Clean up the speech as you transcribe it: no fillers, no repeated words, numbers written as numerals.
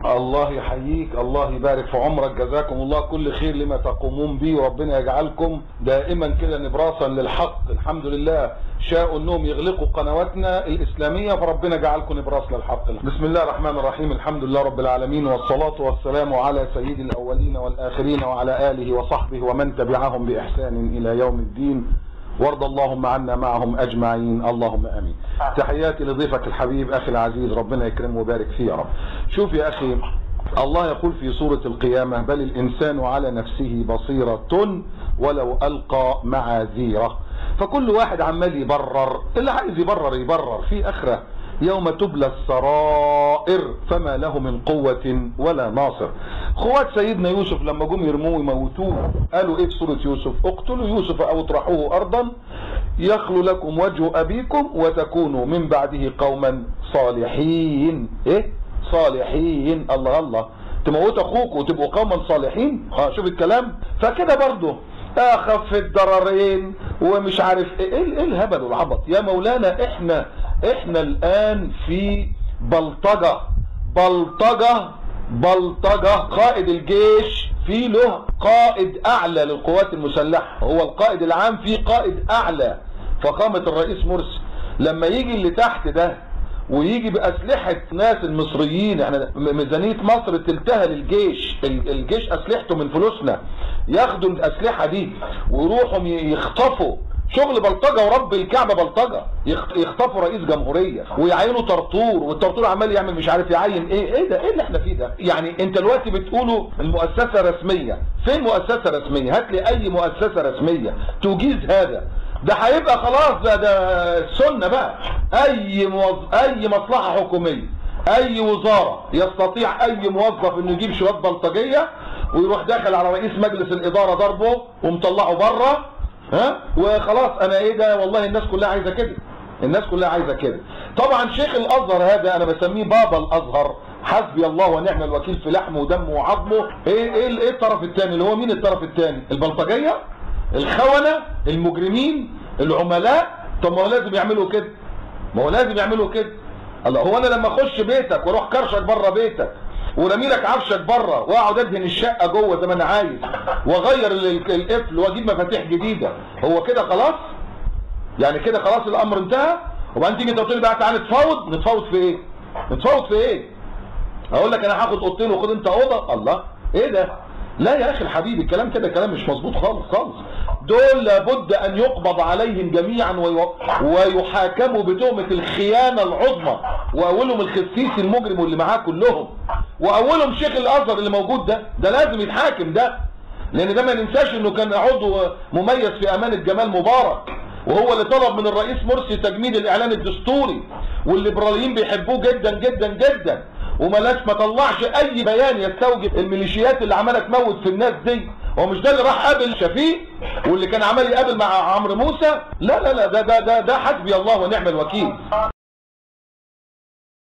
الله يحييك، الله يبارك في عمرك، جزاكم الله كل خير لما تقومون به، وربنا يجعلكم دائما كده نبراسا للحق. الحمد لله شاءوا انهم يغلقوا قنواتنا الاسلاميه، فربنا جعلكم نبراس للحق. بسم الله الرحمن الرحيم، الحمد لله رب العالمين، والصلاه والسلام على سيد الاولين والاخرين وعلى اله وصحبه ومن تبعهم باحسان الى يوم الدين، وارض اللهم عنا معهم اجمعين، اللهم امين. تحياتي لضيفك الحبيب اخي العزيز، ربنا يكرمه ويبارك فيه يا رب. شوف يا اخي، الله يقول في سورة القيامة: بل الانسان على نفسه بصيرة ولو القى معاذيره. فكل واحد عمال يبرر، اللي عايز يبرر في اخره يوم تبلى السرائر فما له من قوة ولا ناصر. خوات سيدنا يوسف لما جم يرموه يموتوه قالوا ايه في سورة يوسف؟ اقتلوا يوسف او اطرحوه ارضا يخلو لكم وجه ابيكم وتكونوا من بعده قوما صالحين. ايه صالحين؟ الله الله، تموت اخوك وتبقوا قوما صالحين؟ شوف الكلام. فكده برضه اخف الضررين ومش عارف ايه الهبل والعبط يا مولانا. احنا الان في بلطجة. قائد الجيش في له قائد اعلى للقوات المسلحة، هو القائد العام، في قائد اعلى. فقامة الرئيس مرسي لما يجي اللي تحت ده ويجي بأسلحة ناس المصريين، احنا ميزانية مصر تلتها للجيش، الجيش أسلحته من فلوسنا، ياخدوا الأسلحة دي ويروحوا يخطفوا، شغل بلطجة ورب الكعبة بلطجة، يخطفوا رئيس جمهورية ويعينوا طرطور، والطرطور عمال يعمل مش عارف يعين ايه ده، ايه اللي احنا فيه ده؟ يعني انت دلوقتي بتقولوا المؤسسة رسمية، فين مؤسسة رسمية؟ هات لي اي مؤسسة رسمية تجيز هذا. ده هيبقى خلاص ده السنة بقى. اي مصلحة حكومية، اي وزارة يستطيع اي موظف انه يجيب شوية بلطجية ويروح داخل على رئيس مجلس الادارة ضربه ومطلعه بره، وخلاص. انا ايه ده؟ والله الناس كلها عايزة كده، الناس كلها عايزة كده. طبعا شيخ الازهر هذا انا بسميه بابا الازهر، حسبي الله ونعم الوكيل في لحمه ودمه وعظمه. ايه الطرف الثاني اللي هو مين؟ الطرف الثاني البلطجية، الخونة، المجرمين، العملاء. طب ما هو لازم يعملوا كده، ما هو لازم يعملوا كده. الله، هو انا لما اخش بيتك واروح كرشك بره بيتك ورمي لك عفشك بره واقعد ادهن الشقه جوه زي ما انا عايز واغير القفل واجيب مفاتيح جديده، هو كده خلاص؟ يعني كده خلاص الامر انتهى؟ وبعدين تيجي تقول لي بقى تعالى نتفاوض في ايه؟ نتفاوض في ايه؟ اقول لك انا هاخد اوضتين وخد انت اوضه؟ الله، ايه ده؟ لا يا اخي الحبيب، الكلام كده كلام مش مظبوط خالص خالص. دول لابد ان يقبض عليهم جميعا ويحاكموا بتهمة الخيانة العظمى، واولهم الخسيس المجرم واللي معاه كلهم، واولهم شيخ الازهر اللي موجود ده لازم يتحاكم ده، لان ده ما ننساش انه كان عضو مميز في امانة جمال مبارك، وهو اللي طلب من الرئيس مرسي تجميد الاعلان الدستوري، والليبراليين بيحبوه جدا جدا جدا، ما طلعش اي بيان يستوجب الميليشيات اللي عماله تموت في الناس دي. هو مش ده اللي راح قابل شفيق واللي كان عمال يقابل مع عمرو موسى؟ لا لا لا، ده حسبي الله ونعم الوكيل.